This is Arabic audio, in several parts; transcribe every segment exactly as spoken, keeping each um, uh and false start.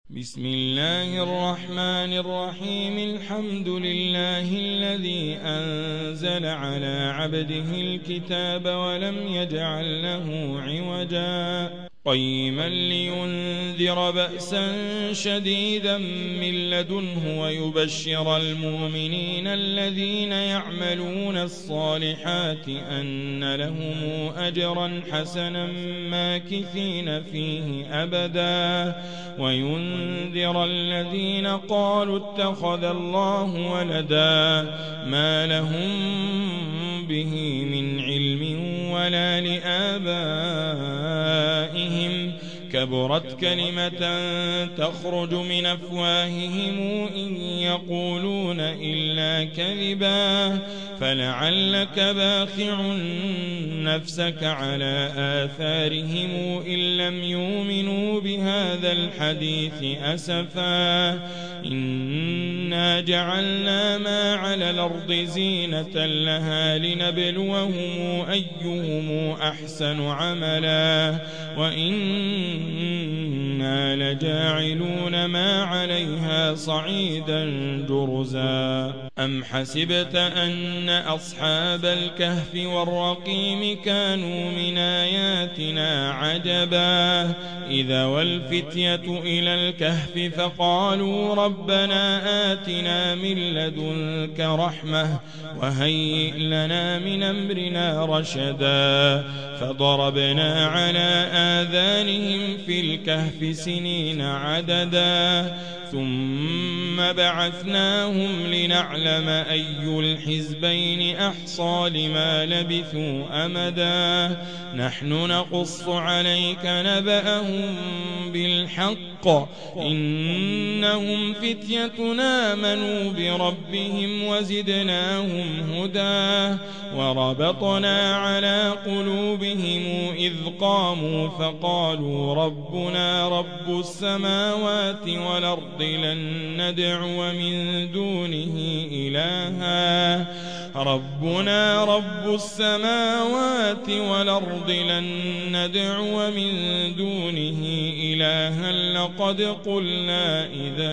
بسم الله الرحمن الرحيم. الحمد لله الذي أنزل على عبده الكتاب ولم يجعل له عوجا قيما لينذر بأسا شديدا من لدنه ويبشر المؤمنين الذين يعملون الصالحات أن لهم أجرا حسنا ماكثين فيه أبدا وينذر الذين قالوا اتخذ الله ولدا ما لهم به من علم ولا لآبائهم كبرت كلمة تخرج من أفواههم إن يقولون إلا كذبا فلعلك باخع نفسك على آثارهم إن لم يؤمنوا بهذا الحديث أسفا إنا جعلنا ما على الأرض زينة لها لنبلوهم أيهم أحسن عملا وإنا لجاعلون ما عليها صعيدا جرزا أم حسبت أن أصحاب الكهف والرقيم كانوا من آياتنا عجبا إذا والفتية إلى الكهف فقالوا ربنا آتنا من لدنك رحمة وهيئ لنا من أمرنا رشدا فضربنا على آذانهم في الكهف سنين عددا ثم بعثناهم لنعلم أي الحزبين أحصى لما لبثوا أمدا نحن نقص عليك نبأهم بالحق إنهم فتية آمنوا بربهم وزدناهم هدى وربطنا على قلوبهم إذ قاموا فقالوا ربنا رب السماوات والأرض لن ندعو من دونه إلها ربنا رب السماوات والأرض لن ندعو من دونه إلها لقد قلنا إذا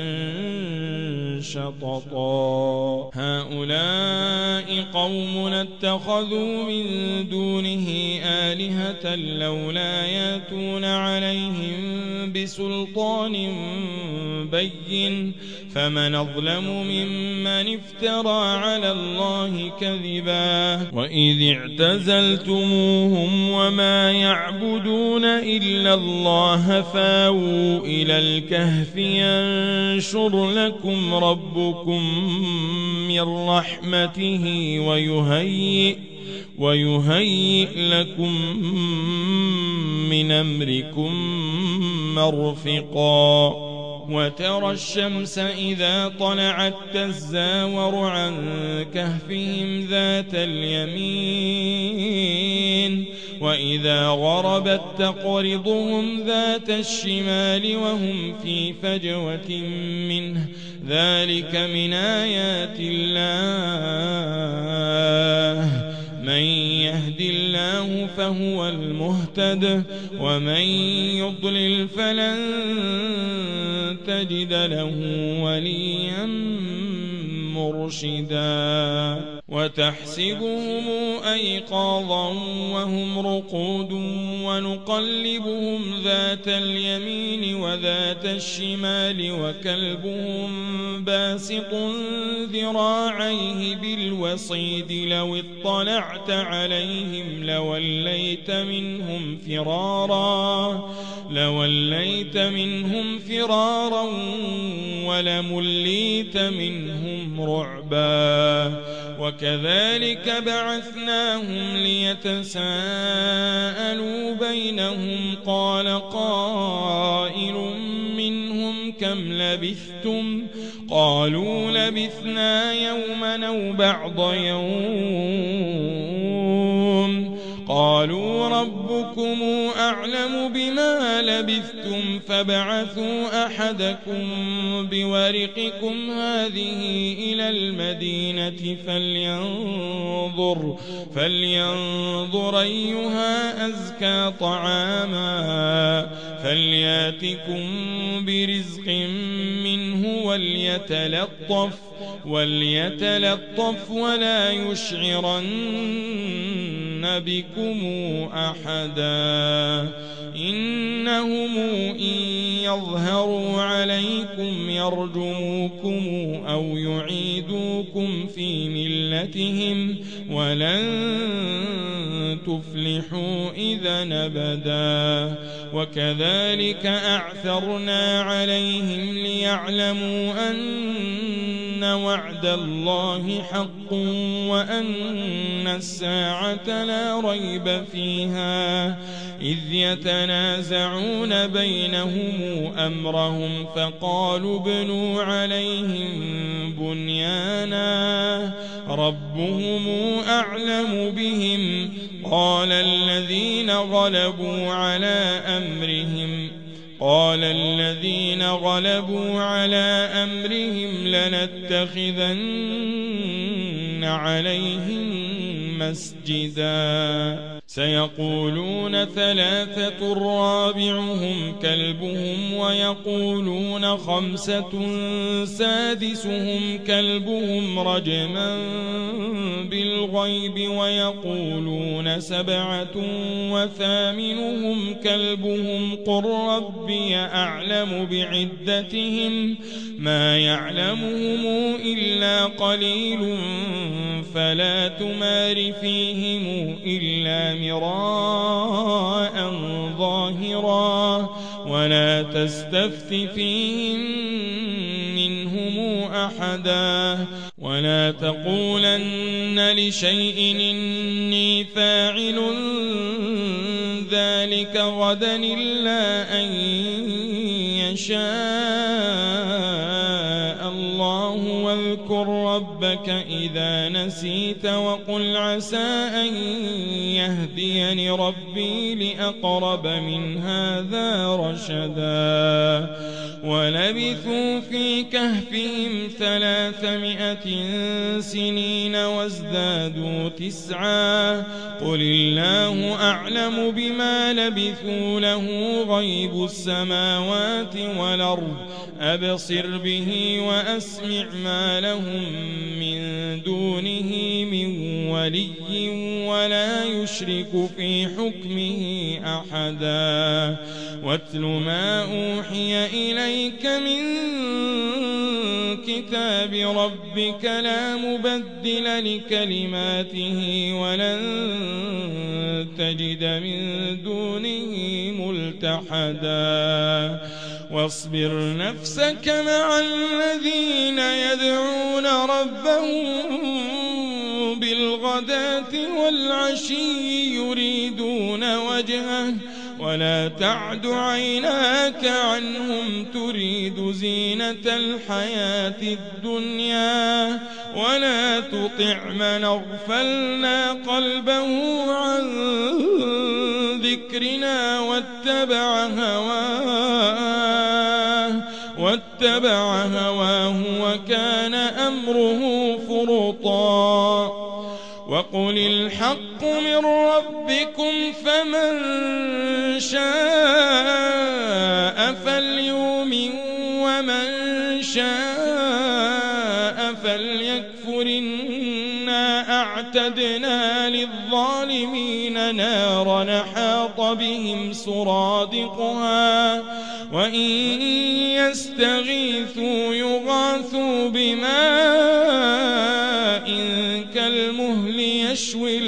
شططا هؤلاء قوم اتخذوا من دونه آلهة لولا ياتون عليهم بسلطان بين فمن أظلم ممن افترى على الله كذبا وإذ اعتزلتموهم وما يعبدون إلا الله فاووا إلى الكهف ينشر لكم ربكم من رحمته ويهيئ ويهيئ لكم من أمركم مرفقا وترى الشمس إذا طلعت تزاور عن كهفهم ذات اليمين وإذا غربت تقرضهم ذات الشمال وهم في فجوة منه ذلك من آيات الله من يهد الله فهو المهتد ومن يضلل فلن تجد له وليا مرشدا وتحسبهم أيقاظا وهم رقود ونقلبهم ذات اليمين وذات الشمال وكلبهم باسط ذراعيه بالوصيد لو اطلعت عليهم لوليت منهم فرارا لوليت منهم فرارا ولمليت منهم رعبا وكذلك بعثناهم ليتساءلوا بينهم قال قائل منهم كم لبثتم قالوا لبثنا يوما أو بعض يوم قالوا ربكم أعلم بما لبثتم فابعثوا أحدكم بورقكم هذه إلى المدينة فلينظر, فلينظر أيها أزكى طعاما فلياتكم برزق منه وليتلطف, وليتلطف ولا يشعرن بكم أحدا إنهم إن يظهروا عليكم يرجموكم أو يعيدوكم في ملتهم ولن تفلحوا إذا أبدا وكذلك أعثرنا عليهم ليعلموا أن وعد الله حق وأن الساعة لا ريب فيها إذ يتنازعون بينهم أمرهم فقالوا ابنوا عليهم بنيانا ربهم أعلم بهم قال الذين غلبوا على أمرهم قال الذين غلبوا على أمرهم لنتخذن عليهم مسجدا سيقولون ثلاثة رابعهم كلبهم ويقولون خمسة سادسهم كلبهم رجما بالغيب ويقولون سبعة وثامنهم كلبهم قل ربي أعلم بعدتهم ما يعلمهم إلا قليل فلا تمار فيهم إلا مراء ظاهرا ولا تستفت فيهم منهم أحدا ولا تقولن لشيء إني فاعل ذلك غدا إلا أن يشاء الله واذكر ربك إذا نسيت وقل عسى أن يهديني ربي لأقرب من هذا رشدا ولبثوا في كهفهم ثلاثمائة سنين وازدادوا تسعا قل الله أعلم بما لبثوا له غيب السماوات والأرض أبصر به وأسمع ما لهم من دونه من ولي ولا يشرك في حكمه أحدا واتل ما أوحي إليك من كتاب ربك لا مبدل لكلماته ولن تجد من دونه ملتحدا واصبر نفسك مع الذين يدعون ربهم بالغداة والعشي يريدون وجهه ولا تعد عيناك عنهم تريد زينة الحياة الدنيا ولا تطع من أغفلنا قلبه عن ذكرنا واتبع هواه واتبع هواه وكان أمره فرطا وقل الحق من ربكم فمن شاء فليؤمن ومن شاء فليكفر إنا أعتدنا للظالمين نارا حاط بهم سرادقها وإن يستغيثوا يغاثوا بماء كالمهل يشوي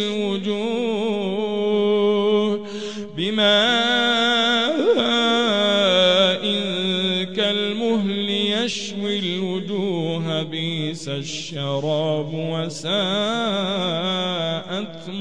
الوجوه بماء كالمهل يشوي الوجوه بئس الشراب وساءت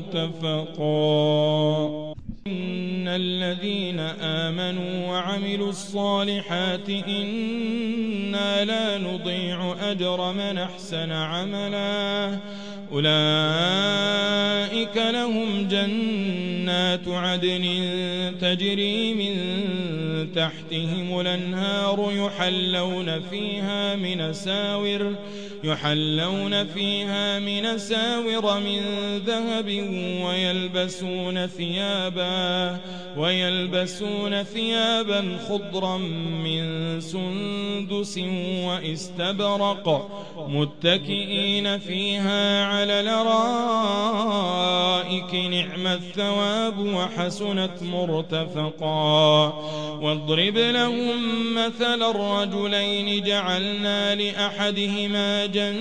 مرتفقا إن الذين آمنوا وعملوا الصالحات إنا لا نضيع أجر من أحسن عملا أولئك لهم جنات عدن تجري من تحتهم الأنهار يحلون فيها من ساور يحلون فيها من ساور من ذهب ويلبسون ثيابا ويلبسون ثيابا خضرا من سندس واستبرق متكئين فيها على الأرائك نعم الثواب وحسنت مرتفقا واضرب لهم مثل الرجلين جعلنا لأحدهما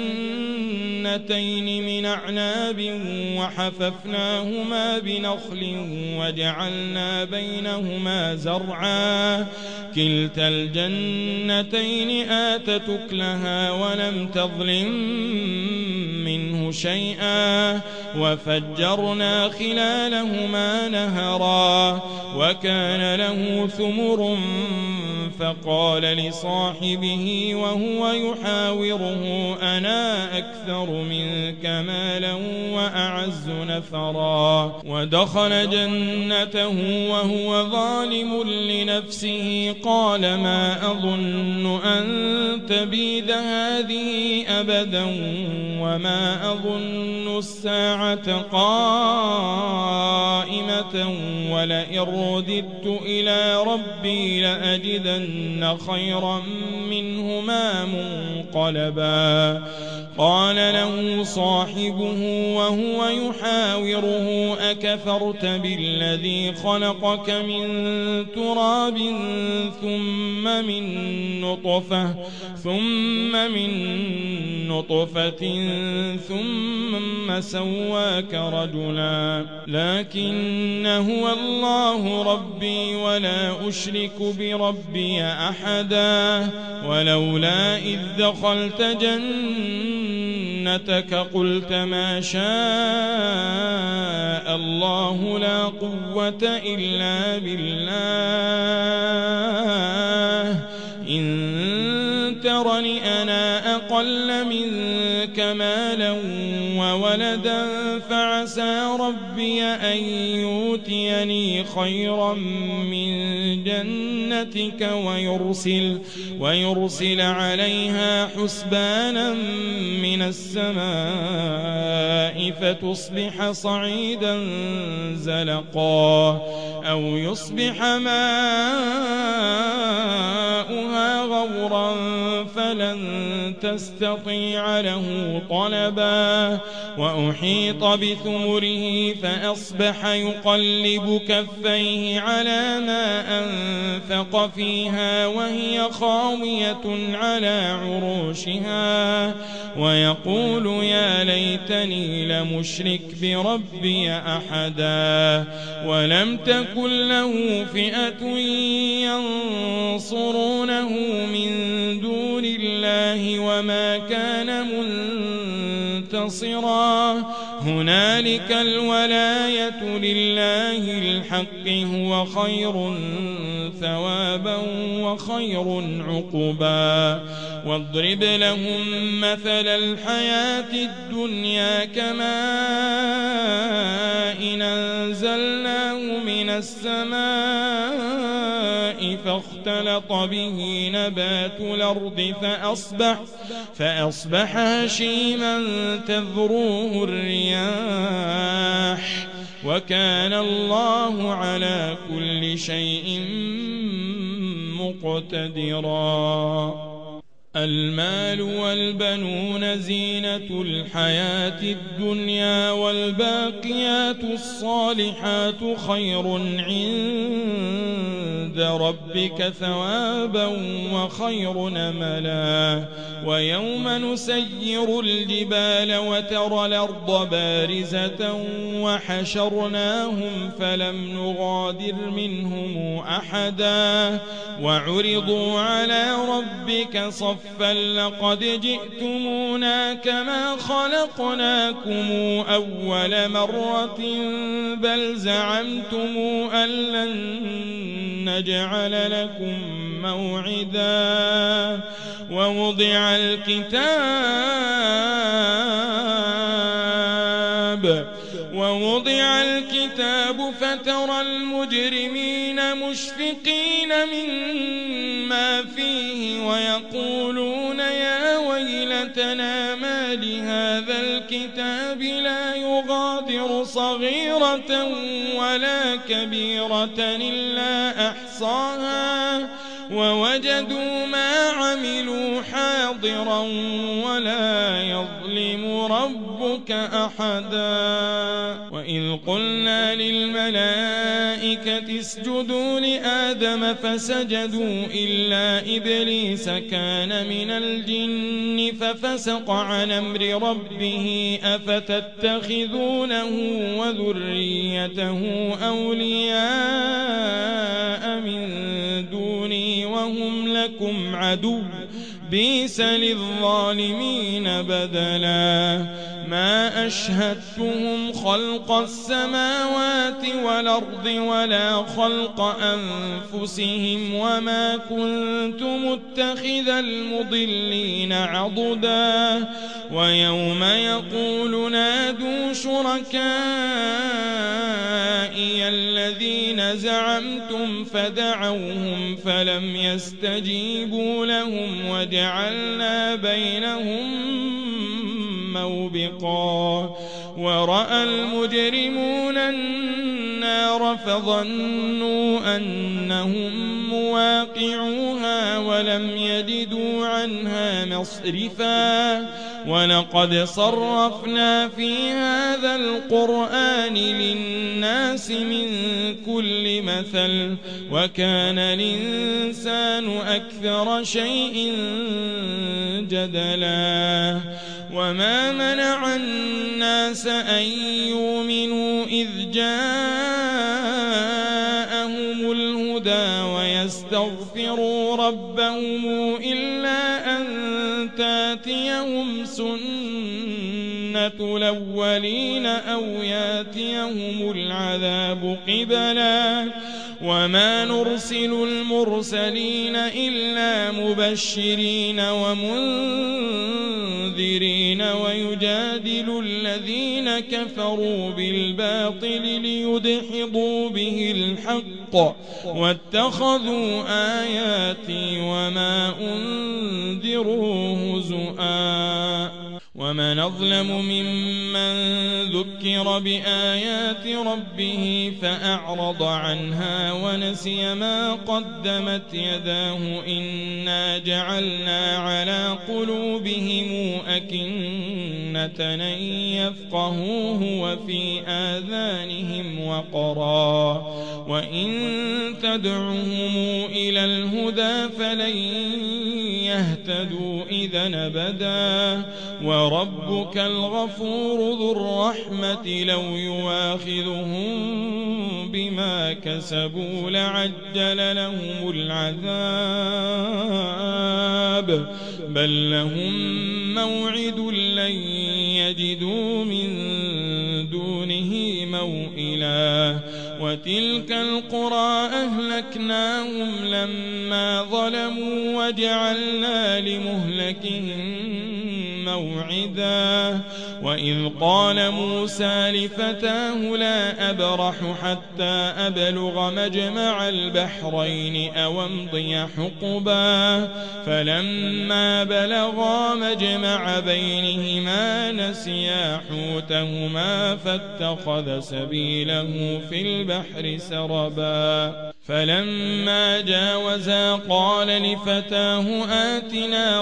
جنتين من أعناب وحففناهما بنخل وجعلنا بينهما زرعا كلتا الجنتين آتت أكلها ولم تظلم منه شيئا وفجرنا خلالهما نهرا وكان له ثمر فقال لصاحبه وهو يحاوره أنا أكثر منك مالا وأعز نفرا ودخل جنته وهو ظالم لنفسه قال ما أظن أن تبيد هذه أبدا وما أظن الساعة قائمة ولئن رددت إلى ربي لأجدن خيرا منهما منقلبا قال له صاحبه وهو يحاوره أكفرت بالذي خلقك من تراب ثم من نطفة ثم من نطفة ثم سواك رجلا لكن هو الله ربي ولا أشرك بربي أحدا ولولا إذ دخلت جنتك قلت ما شاء الله لا قوة إلا بالله إن ترني أنا أقل منك مالا وولدا فعسى ربي أن يؤتيني خيرا من جنتك ويرسل, ويرسل عليها حسبانا من السماء فتصبح صعيدا زلقا أو يصبح ماؤها غورا فلن تستطيع له طلبا وأحيط بثمره فأصبح يقلب كفيه على ما أنفق فيها وهي خاوية على عروشها ويقول يا ليتني لمشرك بربي أحدا ولم تكن له فئة ينصرونه من دون الله وما كان منتصرا هنالك الولاية لله الحق هو خير ثوابا وخير عقبا واضرب لهم مثل الحياة الدنيا كماء أنزلناه من السماء فاختلط به نبات الأرض فأصبح, فأصبح هشيما تذروه الرياح وكان الله على كل شيء مقتدرا المال والبنون زينة الحياة الدنيا والباقيات الصالحات خير عند ربك ثوابا وخير نملا ويوم نسير الجبال وترى الأرض بارزة وحشرناهم فلم نغادر منهم أحدا وعرضوا على ربك صفا لقد جئتمونا كما خلقناكم أول مرة بل زعمتم أن لن نجعل لكم موعدا ووضع الكتاب وترى المجرمين مشفقين مما فيه ويقولون يا ويلتنا ما لهذا الكتاب لا يغادر صغيرة ولا كبيرة إلا أحصاها ووجدوا ما عملوا حاضرا ولا يظلم ربك أحدا. وإذ قلنا للملائكة اسجدوا لآدم فسجدوا إلا إبليس كان من الجن ففسق عن أمر ربه أفتتخذونه وذريته أولياء من دوني وهم لكم عدو بئس للظالمين بدلا. ما أشهدتهم خلق السماوات والأرض ولا خلق أنفسهم وما كنت متخذ المضلين عضدا. ويوم يقول نادوا شركائي الذين زعمتم فدعوهم فلم يستجيبوا لهم وجعلنا بينهم موبقا. ورأى المجرمون النار فظنوا أنهم مواقعوها ولم يجدوا عنها مصرفا. ولقد صرفنا في هذا القرآن للناس من كل مثل وكان الإنسان أكثر شيء جدلا. وما منع الناس أن يؤمنوا إذ جاءهم الهدى ويستغفروا ربهم إلا أن تاتيهم سنة الأولين أو ياتيهم العذاب قبلا. وما نرسل المرسلين إلا مبشرين ومنذرين ويجادل الذين كفروا بالباطل ليدحضوا به الحق واتخذوا آياتي وما أنذروا هزؤا. ومن أظلم ممن ذكر بآيات ربه فأعرض عنها ونسي ما قدمت يداه إنا جعلنا على قلوبهم أكنة أن يفقهوه وفي آذانهم وقرا وإن تدعوهم إلى الهدى فلن يهتدوا إذا أبدا. وربك الغفور ذو الرحمة لو يواخذهم بما كسبوا لعجل لهم العذاب بل لهم موعد لن يجدوا من دونه موئلا. وتلك القرى أهلكناهم لما ظلموا وجعلنا لمهلكهم موعدا. وإذ قال موسى لفتاه لا أبرح حتى أبلغ مجمع البحرين أو امضي حقبا فلما بلغا مجمع بينهما نسيا حوتهما فاتخذ سبيله في البحر سربا. فلما جاوزا قال لفتاه آتنا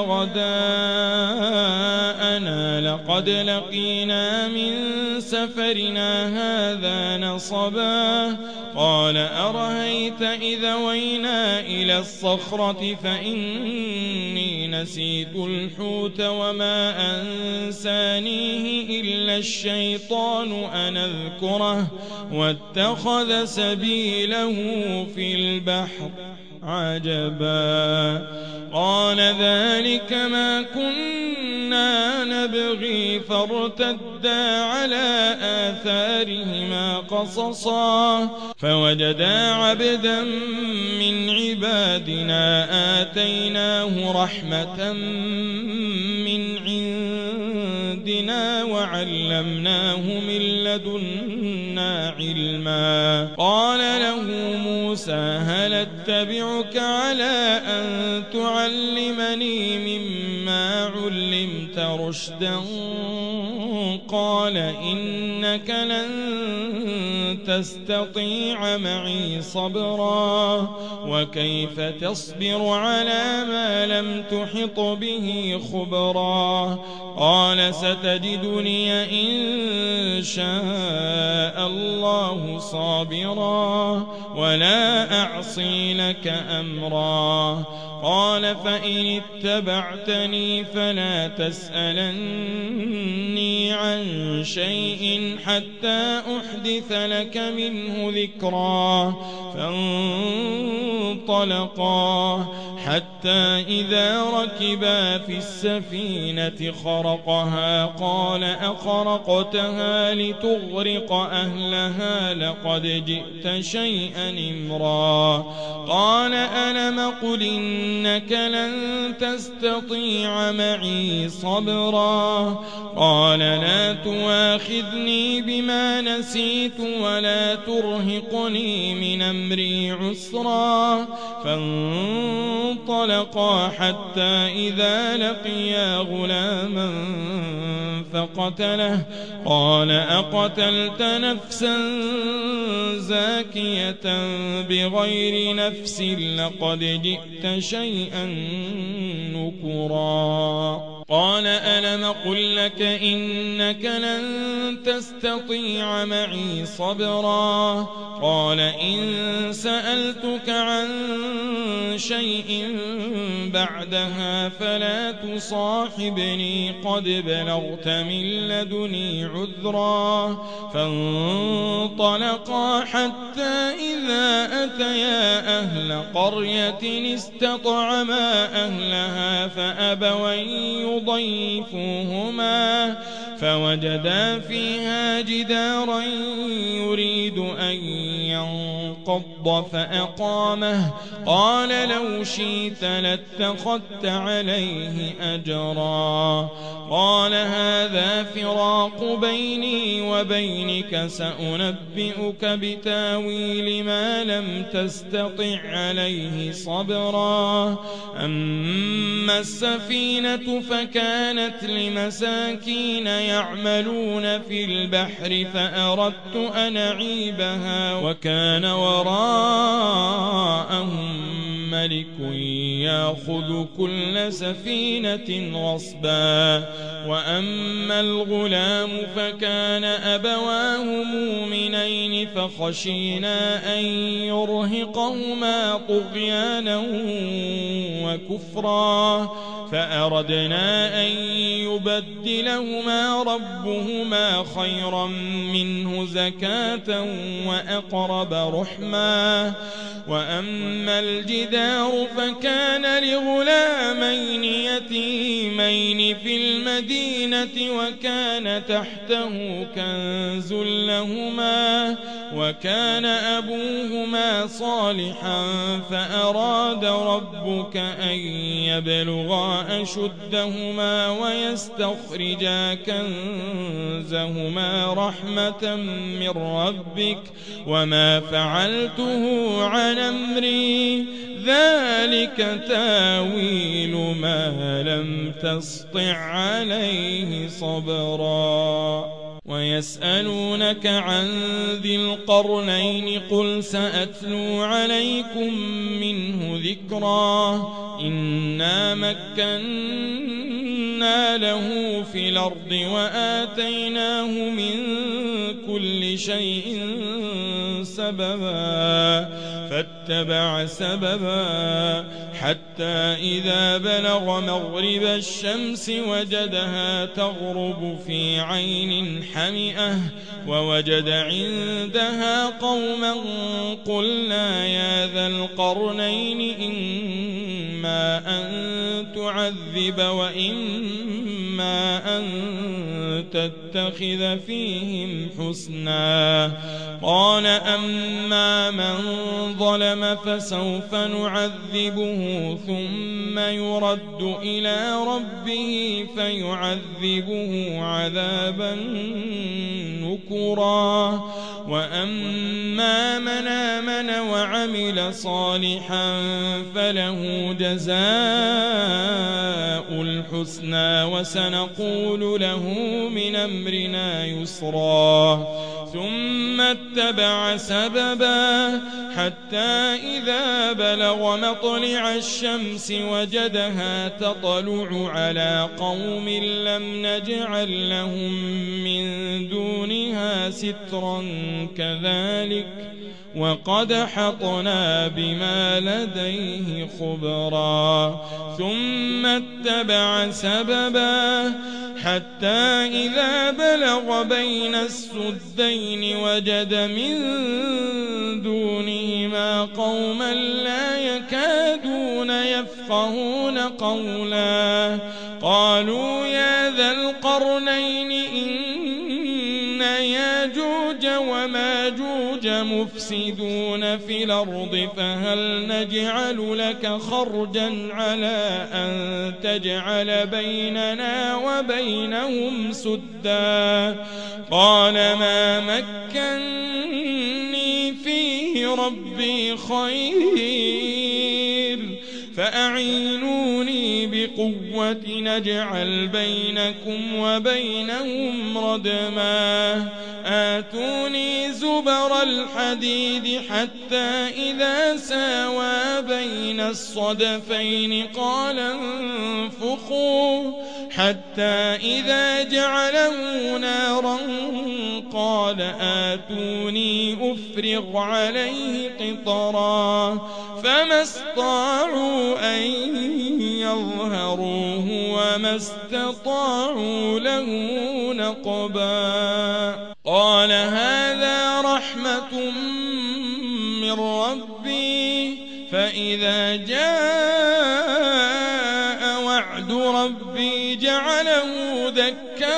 غداءنا لقد لقينا من سفرنا هذا نصبا. قال أرهيت إذا وينا إلى الصخرة فإني نسيت الحوت وما أنسانيه إلا الشيطان أن أذكره واتخذ سبيله في البحر عجبا. قال ذلك ما كنا نبغي فارتدا على آثارهما قصصا فوجدا عبدا من عبادنا آتيناه رحمة من عندنا عندنا وعلمناه من لدنا علما. قال له موسى هل اتبعك على أن تعلمني مما علمت رشدا؟ قال إنك لن تستطيع معي صبرا وكيف تصبر على ما لم تحط به خبرا. قال ستجدني إن شاء الله صابرا ولا أعصي لك أمرا. قال فإن اتبعتني فلا تسألني عن شيء حتى أحدث لك منه ذكرا. فانطلقا حتى إذا ركبا في السفينة خرقها قال أخرقتها لتغرق أهلها لقد جئت شيئا إمرا. قال ألم قل إنك لن تستطيع معي صبرا. قال لا تواخذني بما نسيت ولا ترهقني من أمري عسرا. فانطلقا حتى إذا لقيا غلاما فقتله. قال أقتلت نفسا زاكية بغير نفس لقد جئت شيئا نكرا. قال ألم قل لك إنك لن تستطيع معي صبرا. قال إن سألتك عن شيء بعدها فلا تصاحبني قد بلغت من لدني عذرا. فانطلقا حتى إذا أتيا أهل قرية استطعما أهلها فأبوا يضيفوهما فوجدا فيها جدارا يريد أن ينقض فأقامه. قال لو شئت لاتخذت عليه أجرا. قال هذا فراق بيني وبينك سأنبئك بتاويل ما لم تستطع عليه صبرا. أما السفينة فكانت لمساكين يعملون في البحر فأردت أن أعيبها وكان وراءهم ملك يأخذ كل سفينة غصبا. وأما الغلام فكان أبواه مؤمنين فخشينا أن يرهقهما طغيانا وكفرا فأردنا أن يبدلهما ربهما خيرا منه زكاة وأقرب رحما. وأما الجدار فكان لغلامين يتيمين في المدينة وكان تحته كنز لهما وكان أبوهما صالحا فأراد ربك أن يبلغا أشدهما ويستخرجا كنزهما رحمة من ربك وما فعلته عن أمري ذلك تاويل ما لم تسطع عليه صبرا. ويسألونك عن ذي القرنين قل سأتلو عليكم منه ذكرا. إنا مكنا له في الأرض وآتيناه من كل شيء سببا فاتبع سببا حتى إذا بلغ مغرب الشمس وجدها تغرب في عين حمئة ووجد عندها قوما قلنا يا ذا القرنين إما أن تعذب وإما أن تتخذ فيهم حسنا. قال أما من ظلم فسوف نعذبه ثم يرد إلى ربه فيعذبه عذابا نكرا. وأما من آمن وعمل صالحا فله جزاء الحسنى وسنقول له من أمرنا يسرا. ثم اتبع سببا حتى إذا بلغ مطلع الشمس وجدها تطلع على قوم لم نجعل لهم من دونها سترا كذلك وقد حطنا بما لديه خبرا. ثم اتبع سببا حتى إذا بلغ بين السدين وجد من دونهما قوما لا يكادون يفقهون قولا. قالوا يا ذا القرنين إن ياجوج وماجوج مفسدون في الأرض فهل نجعل لك خرجا على أن تجعل بيننا وبينهم سدا. قال ما مكنني فيه ربي خير فأعينوني بقوة نجعل بينكم وبينهم ردما. آتوني زبر الحديد حتى إذا ساوى بين الصدفين قال انفخوا حتى إذا جعله نارا قال آتوني أفرغ عليه قطرا. فما استطاعوا أن يظهروه وما استطاعوا له نقبا. قال هذا رحمة من ربي فإذا جاء وعد ربي جعله دكا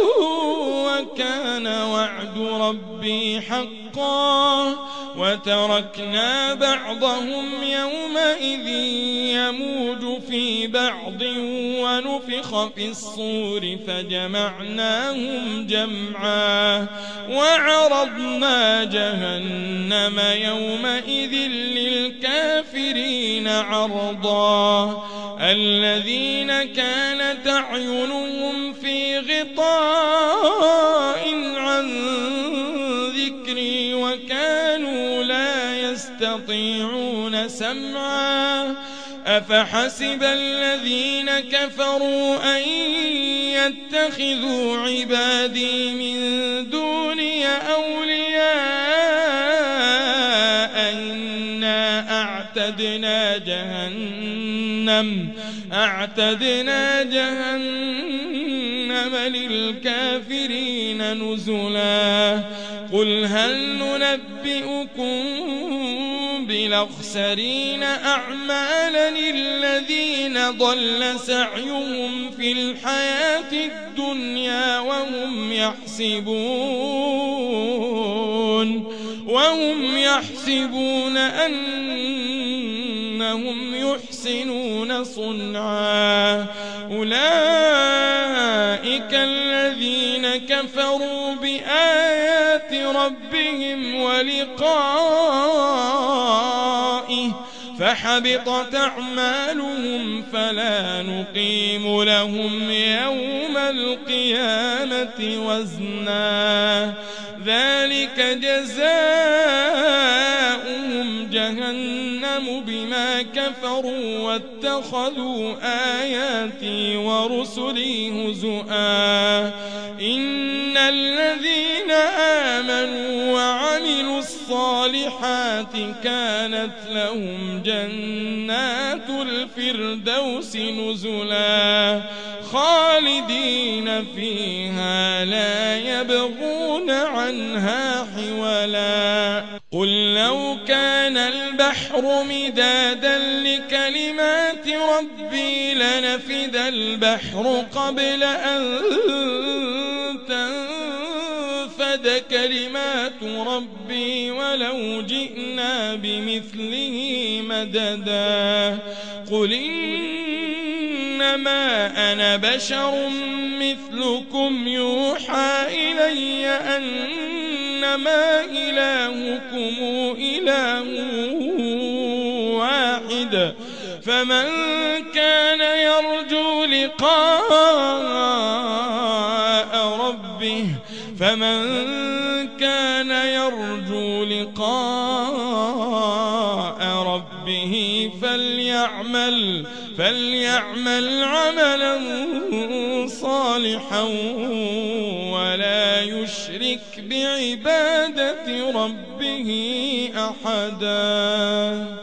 وكان وعد ربي حقا. وتركنا بعضهم يومئذ يموج في بعض ونفخ في الصور فجمعناهم جمعا. وعرضنا جهنم يومئذ للكافرين عرضا. الذين كانت أعينهم في غطاء عن ذكري وكانوا لا يستطيعون سمعا. أفحسب الذين كفروا أن يتخذوا عبادي من دوني أولياء إنا أعتدنا جهنم أعتدنا جهنم للكافرين نزلا. قل هل ننبئكم بالأخسرين أعمالا الذين ضل سعيهم في الحياة الدنيا وهم يحسبون وهم يحسبون أنهم يحسنون صنعا. أولئك الذين كفروا بآيات ربهم ولقائه فحبطت أعمالهم فلا نقيم لهم يوم القيامة وزنا. ذلك جزاؤهم جهنم بما كفروا واتخذوا آياتي ورسلي هزؤا. إن الذين آمنوا وعملوا الصالحات كانت لهم جنات الفردوس نزلا خالدين فيها لا يبغون عنها حولا. قل لو كان البحر مدادا لكلمات ربي لنفد البحر قبل أن تنفد كلمات ربي ولو جئنا بمثله مددا قل إنما أنا بشر مثلكم يوحى إلي أنما إلهكم إله واحد فمن كان يرجو لقاء ربه فمن كان يرجو لقاء ربه فليعمل فليعمل عملا صالحا ولا يشرك بعبادة ربه أحدا.